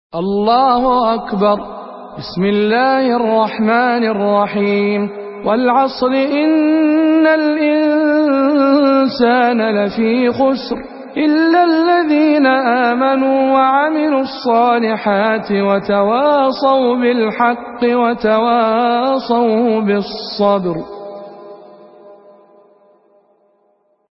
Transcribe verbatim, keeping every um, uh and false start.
الله أكبر. بسم الله الرحمن الرحيم. والعصر إن الإنسان لفي خسر إلا الذين آمنوا وعملوا الصالحات وتواصوا بالحق وتواصوا بالصبر.